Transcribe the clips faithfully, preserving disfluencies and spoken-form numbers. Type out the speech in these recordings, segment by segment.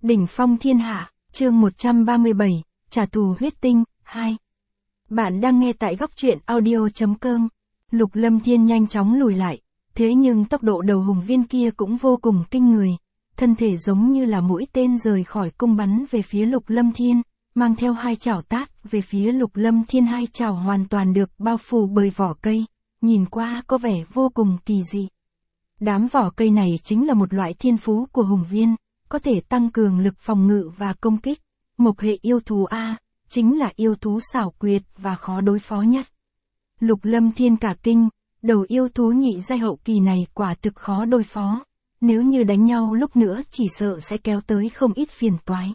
Đỉnh phong thiên hạ, chương một trăm ba mươi bảy, trả thù huyết tinh, hai. Bạn đang nghe tại góc truyện audio.com. Lục Lâm Thiên nhanh chóng lùi lại, thế nhưng tốc độ đầu hùng viên kia cũng vô cùng kinh người. Thân thể giống như là mũi tên rời khỏi cung bắn về phía Lục Lâm Thiên, mang theo hai chảo tát về phía Lục Lâm Thiên. Hai chảo hoàn toàn được bao phủ bởi vỏ cây, nhìn qua có vẻ vô cùng kỳ dị. Đám vỏ cây này chính là một loại thiên phú của hùng viên, có thể tăng cường lực phòng ngự và công kích. Mộc hệ yêu thú A, chính là yêu thú xảo quyệt và khó đối phó nhất. Lục Lâm Thiên cả kinh, đầu yêu thú nhị giai hậu kỳ này quả thực khó đối phó. Nếu như đánh nhau lúc nữa chỉ sợ sẽ kéo tới không ít phiền toái.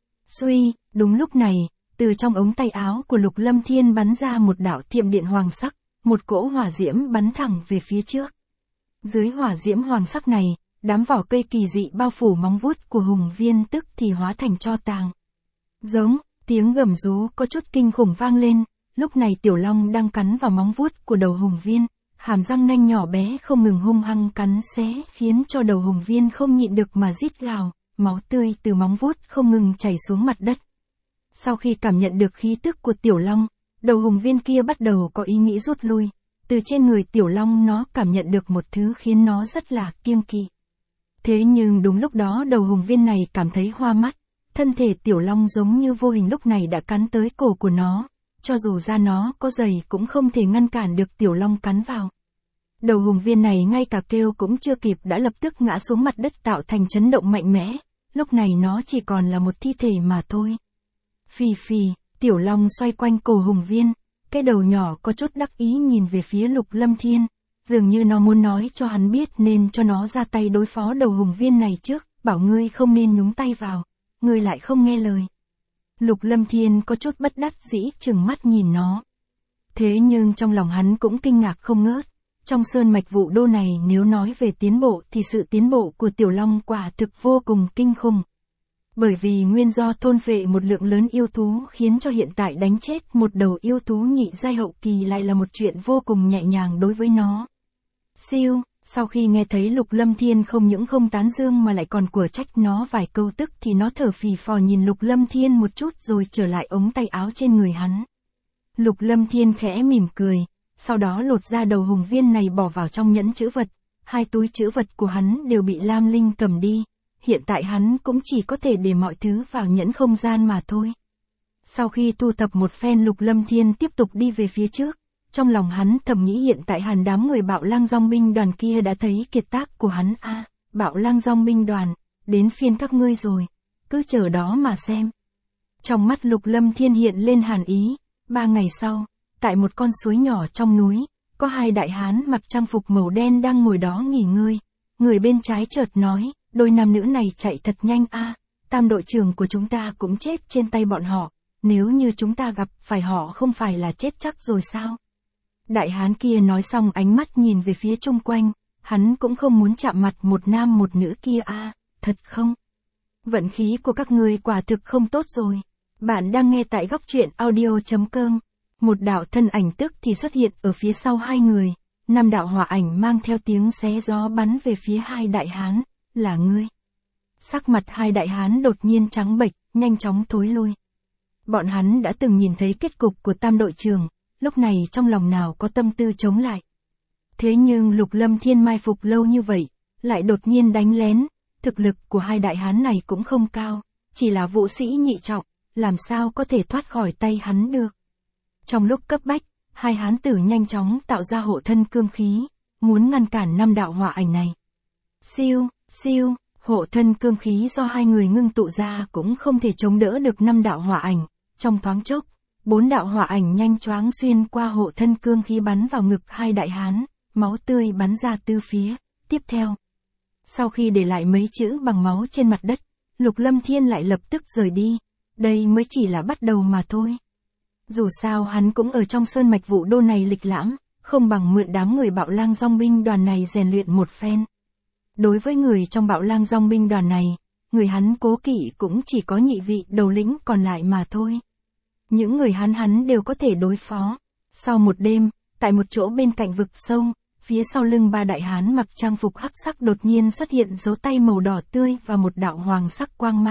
Suy, đúng lúc này, từ trong ống tay áo của Lục Lâm Thiên bắn ra một đạo thiểm điện hoàng sắc, một cỗ hỏa diễm bắn thẳng về phía trước. Dưới hỏa diễm hoàng sắc này, đám vỏ cây kỳ dị bao phủ móng vuốt của hùng viên tức thì hóa thành tro tàn. Giống, tiếng gầm rú có chút kinh khủng vang lên, lúc này Tiểu Long đang cắn vào móng vuốt của đầu hùng viên, hàm răng nanh nhỏ bé không ngừng hung hăng cắn xé khiến cho đầu hùng viên không nhịn được mà rít gào, máu tươi từ móng vuốt không ngừng chảy xuống mặt đất. Sau khi cảm nhận được khí tức của Tiểu Long, đầu hùng viên kia bắt đầu có ý nghĩ rút lui, từ trên người Tiểu Long nó cảm nhận được một thứ khiến nó rất là kiêng kỵ. Thế nhưng đúng lúc đó đầu hùng viên này cảm thấy hoa mắt, thân thể Tiểu Long giống như vô hình lúc này đã cắn tới cổ của nó, cho dù da nó có dày cũng không thể ngăn cản được Tiểu Long cắn vào. Đầu hùng viên này ngay cả kêu cũng chưa kịp đã lập tức ngã xuống mặt đất tạo thành chấn động mạnh mẽ, lúc này nó chỉ còn là một thi thể mà thôi. Phì phì, Tiểu Long xoay quanh cổ hùng viên, cái đầu nhỏ có chút đắc ý nhìn về phía Lục Lâm Thiên, dường như nó muốn nói cho hắn biết nên cho nó ra tay đối phó đầu hùng viên này trước, bảo ngươi không nên nhúng tay vào, ngươi lại không nghe lời. Lục Lâm Thiên có chút bất đắc dĩ trừng mắt nhìn nó. Thế nhưng trong lòng hắn cũng kinh ngạc không ngớt, trong sơn mạch Vũ Đô này nếu nói về tiến bộ thì sự tiến bộ của Tiểu Long quả thực vô cùng kinh khủng. Bởi vì nguyên do thôn phệ một lượng lớn yêu thú khiến cho hiện tại đánh chết một đầu yêu thú nhị giai hậu kỳ lại là một chuyện vô cùng nhẹ nhàng đối với nó. Siêu, sau khi nghe thấy Lục Lâm Thiên không những không tán dương mà lại còn của trách nó vài câu tức thì nó thở phì phò nhìn Lục Lâm Thiên một chút rồi trở lại ống tay áo trên người hắn. Lục Lâm Thiên khẽ mỉm cười, sau đó lột ra đầu hùng viên này bỏ vào trong nhẫn trữ vật, hai túi trữ vật của hắn đều bị Lam Linh cầm đi. Hiện tại hắn cũng chỉ có thể để mọi thứ vào nhẫn không gian mà thôi. Sau khi thu thập một phen Lục Lâm Thiên tiếp tục đi về phía trước, trong lòng hắn thầm nghĩ hiện tại hàn đám người Bạo Lang Dòng binh đoàn kia đã thấy kiệt tác của hắn a, à, Bạo Lang Dòng binh đoàn, đến phiên các ngươi rồi, cứ chờ đó mà xem. Trong mắt Lục Lâm Thiên hiện lên hàn ý, ba ngày sau, tại một con suối nhỏ trong núi, có hai đại hán mặc trang phục màu đen đang ngồi đó nghỉ ngơi, người bên trái chợt nói, đôi nam nữ này chạy thật nhanh a, à, tam đội trưởng của chúng ta cũng chết trên tay bọn họ, nếu như chúng ta gặp phải họ không phải là chết chắc rồi sao? Đại hán kia nói xong ánh mắt nhìn về phía chung quanh, hắn cũng không muốn chạm mặt một nam một nữ kia a, à, thật không? Vận khí của các ngươi quả thực không tốt rồi. Bạn đang nghe tại góc truyện audio.com. Một đạo thân ảnh tức thì xuất hiện ở phía sau hai người, năm đạo hỏa ảnh mang theo tiếng xé gió bắn về phía hai đại hán, là ngươi. Sắc mặt hai đại hán đột nhiên trắng bệch, nhanh chóng thối lui. Bọn hắn đã từng nhìn thấy kết cục của tam đội trưởng, lúc này trong lòng nào có tâm tư chống lại. Thế nhưng Lục Lâm Thiên mai phục lâu như vậy, lại đột nhiên đánh lén, thực lực của hai đại hán này cũng không cao, chỉ là vũ sĩ nhị trọng, làm sao có thể thoát khỏi tay hắn được. Trong lúc cấp bách, hai hán tử nhanh chóng tạo ra hộ thân cương khí, muốn ngăn cản năm đạo hỏa ảnh này. Siêu, siêu, hộ thân cương khí do hai người ngưng tụ ra cũng không thể chống đỡ được năm đạo hỏa ảnh, trong thoáng chốc, bốn đạo hỏa ảnh nhanh choáng xuyên qua hộ thân cương khí bắn vào ngực hai đại hán, máu tươi bắn ra từ phía. Tiếp theo, sau khi để lại mấy chữ bằng máu trên mặt đất, Lục Lâm Thiên lại lập tức rời đi, đây mới chỉ là bắt đầu mà thôi. Dù sao hắn cũng ở trong sơn mạch Vũ Đô này lịch lãm, không bằng mượn đám người Bạo Lang Dòng binh đoàn này rèn luyện một phen. Đối với người trong Bạo Lang Dòng binh đoàn này, người hắn cố kỵ cũng chỉ có nhị vị đầu lĩnh còn lại mà thôi. Những người hắn hắn đều có thể đối phó. Sau một đêm, tại một chỗ bên cạnh vực sâu, phía sau lưng ba đại hán mặc trang phục hắc sắc đột nhiên xuất hiện dấu tay màu đỏ tươi và một đạo hoàng sắc quang mang,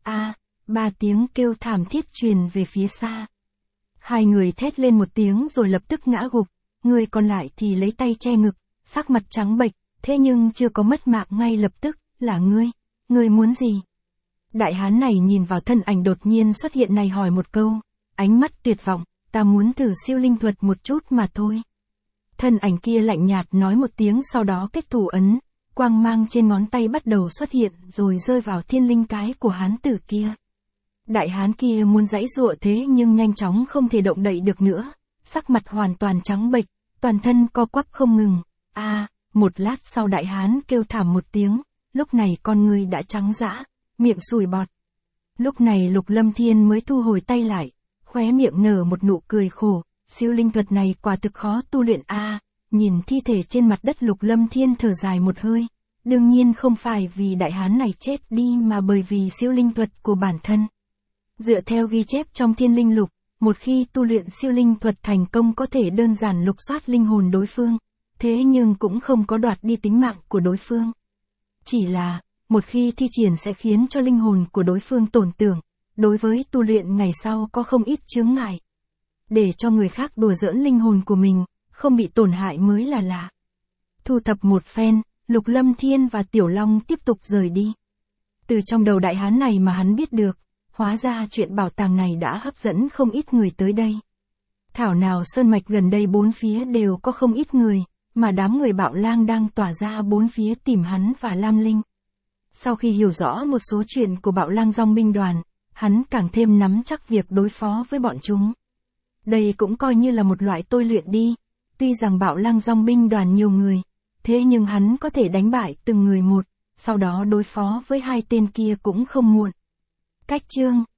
A, ba tiếng kêu thảm thiết truyền về phía xa. Hai người thét lên một tiếng rồi lập tức ngã gục, người còn lại thì lấy tay che ngực, sắc mặt trắng bệch, thế nhưng chưa có mất mạng ngay lập tức, là ngươi, ngươi muốn gì? Đại hán này nhìn vào thân ảnh đột nhiên xuất hiện này hỏi một câu, ánh mắt tuyệt vọng, ta muốn thử siêu linh thuật một chút mà thôi. Thân ảnh kia lạnh nhạt nói một tiếng sau đó kết thủ ấn, quang mang trên ngón tay bắt đầu xuất hiện rồi rơi vào thiên linh cái của hán tử kia. Đại hán kia muốn giãy giụa thế nhưng nhanh chóng không thể động đậy được nữa, sắc mặt hoàn toàn trắng bệch, toàn thân co quắp không ngừng. A, à, một lát sau đại hán kêu thảm một tiếng, lúc này con người đã trắng dã, miệng sùi bọt. Lúc này Lục Lâm Thiên mới thu hồi tay lại, khóe miệng nở một nụ cười khổ, siêu linh thuật này quả thực khó tu luyện a. À, nhìn thi thể trên mặt đất Lục Lâm Thiên thở dài một hơi, đương nhiên không phải vì đại hán này chết đi mà bởi vì siêu linh thuật của bản thân. Dựa theo ghi chép trong Thiên Linh Lục, một khi tu luyện siêu linh thuật thành công có thể đơn giản lục soát linh hồn đối phương, thế nhưng cũng không có đoạt đi tính mạng của đối phương. Chỉ là, một khi thi triển sẽ khiến cho linh hồn của đối phương tổn tưởng, đối với tu luyện ngày sau có không ít chướng ngại. Để cho người khác đùa giỡn linh hồn của mình, không bị tổn hại mới là lạ. Thu thập một phen, Lục Lâm Thiên và Tiểu Long tiếp tục rời đi. Từ trong đầu đại hán này mà hắn biết được, hóa ra chuyện bảo tàng này đã hấp dẫn không ít người tới đây. Thảo nào sơn mạch gần đây bốn phía đều có không ít người, mà đám người bạo lang đang tỏa ra bốn phía tìm hắn và Lam Linh. Sau khi hiểu rõ một số chuyện của bạo lang dòng binh đoàn, hắn càng thêm nắm chắc việc đối phó với bọn chúng. Đây cũng coi như là một loại tôi luyện đi, tuy rằng bạo lang dòng binh đoàn nhiều người, thế nhưng hắn có thể đánh bại từng người một, sau đó đối phó với hai tên kia cũng không muộn. Cách chương